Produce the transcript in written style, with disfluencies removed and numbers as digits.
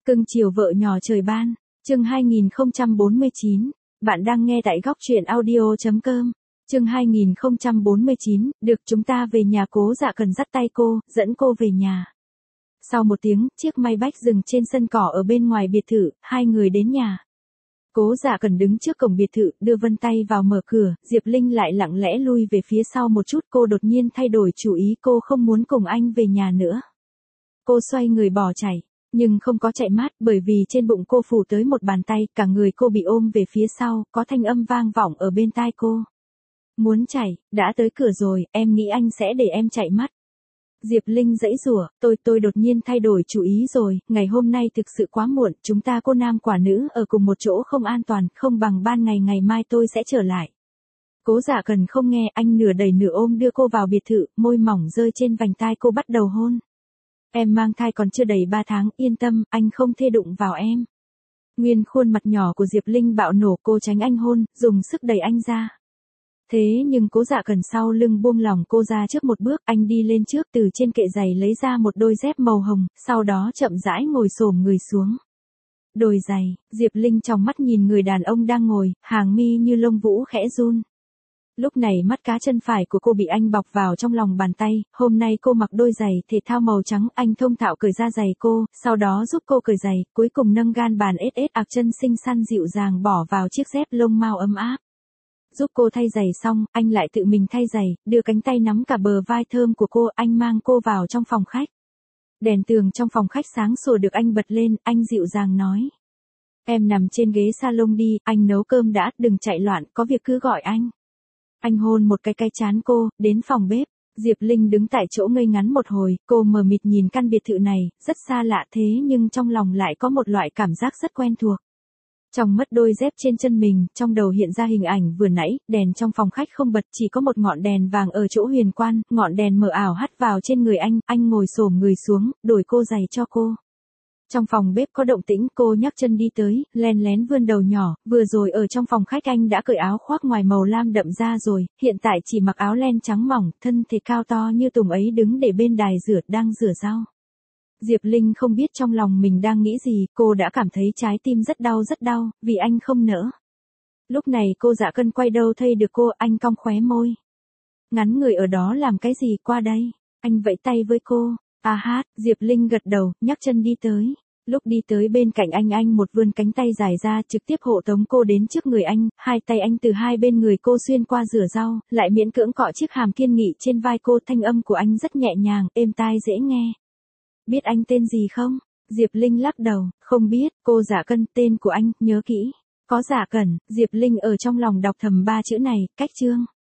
Cưng chiều vợ nhỏ trời ban, chương 2049, bạn đang nghe tại góc truyện audio.com. Chương 2049, được chúng ta về nhà. Cố Dạ Cần dắt tay cô, dẫn cô về nhà. Sau một tiếng, chiếc Maybach dừng trên sân cỏ ở bên ngoài biệt thự, hai người đến nhà. Cố Dạ Cần đứng trước cổng biệt thự, đưa Vân tay vào mở cửa, Diệp Linh lại lặng lẽ lui về phía sau một chút. Cô đột nhiên thay đổi chủ ý, cô không muốn cùng anh về nhà nữa. Cô xoay người bỏ chạy, nhưng không có chạy mát, bởi vì trên bụng cô phủ tới một bàn tay, cả người cô bị ôm về phía sau, có thanh âm vang vọng ở bên tai cô. Muốn chạy, đã tới cửa rồi, em nghĩ anh sẽ để em chạy mất. Diệp Linh giãy giụa, tôi đột nhiên thay đổi chủ ý rồi, ngày hôm nay thực sự quá muộn, chúng ta cô nam quả nữ ở cùng một chỗ không an toàn, không bằng ban ngày, ngày mai tôi sẽ trở lại. Cố Dạ Cần không nghe, anh nửa đẩy nửa ôm đưa cô vào biệt thự, môi mỏng rơi trên vành tai cô bắt đầu hôn. Em mang thai còn chưa đầy 3 tháng, yên tâm, anh không thê đụng vào em. Nguyên khuôn mặt nhỏ của Diệp Linh bạo nổ, cô tránh anh hôn, dùng sức đẩy anh ra. Thế nhưng Cố Dạ Cần sau lưng buông lỏng cô ra trước một bước, anh đi lên trước, từ trên kệ giày lấy ra một đôi dép màu hồng, sau đó chậm rãi ngồi xổm người xuống. Đôi giày, Diệp Linh trong mắt nhìn người đàn ông đang ngồi, hàng mi như lông vũ khẽ run. Lúc này mắt cá chân phải của cô bị anh bọc vào trong lòng bàn tay, hôm nay cô mặc đôi giày thể thao màu trắng, anh thông thạo cởi ra giày cô, sau đó giúp cô cởi giày, cuối cùng nâng gan bàn ết ạc chân xinh xắn dịu dàng bỏ vào chiếc dép lông mao ấm áp. Giúp cô thay giày xong, anh lại tự mình thay giày, đưa cánh tay nắm cả bờ vai thơm của cô, anh mang cô vào trong phòng khách. Đèn tường trong phòng khách sáng sủa được anh bật lên, anh dịu dàng nói. Em nằm trên ghế salon đi, anh nấu cơm đã, đừng chạy loạn, có việc cứ gọi anh. Anh hôn một cái trán cô, đến phòng bếp. Diệp Linh đứng tại chỗ ngây ngắn một hồi, cô mờ mịt nhìn căn biệt thự này, rất xa lạ thế nhưng trong lòng lại có một loại cảm giác rất quen thuộc. Trong mất đôi dép trên chân mình, trong đầu hiện ra hình ảnh vừa nãy, đèn trong phòng khách không bật, chỉ có một ngọn đèn vàng ở chỗ huyền quan, ngọn đèn mờ ảo hắt vào trên người anh ngồi xổm người xuống, đổi cô giày cho cô. Trong phòng bếp có động tĩnh, cô nhấc chân đi tới, len lén vươn đầu nhỏ, vừa rồi ở trong phòng khách anh đã cởi áo khoác ngoài màu lam đậm ra rồi, hiện tại chỉ mặc áo len trắng mỏng, thân thể cao to như tùng ấy đứng để bên đài rửa, đang rửa rau. Diệp Linh không biết trong lòng mình đang nghĩ gì, cô đã cảm thấy trái tim rất đau, vì anh không nỡ. Lúc này cô Dạ Cần quay đầu thấy được cô, anh cong khóe môi. Ngắn người ở đó làm cái gì, qua đây, anh vẫy tay với cô. Diệp Linh gật đầu, nhấc chân đi tới. Lúc đi tới bên cạnh anh một vươn cánh tay dài ra, trực tiếp hộ tống cô đến trước người anh, hai tay anh từ hai bên người cô xuyên qua rửa rau, lại miễn cưỡng cọ chiếc hàm kiên nghị trên vai cô, thanh âm của anh rất nhẹ nhàng, êm tai dễ nghe. Biết anh tên gì không? Diệp Linh lắc đầu, không biết. Cô Dạ Cần, tên của anh, nhớ kỹ. Có Dạ Cần. Diệp Linh ở trong lòng đọc thầm 3 chữ này, cách chương.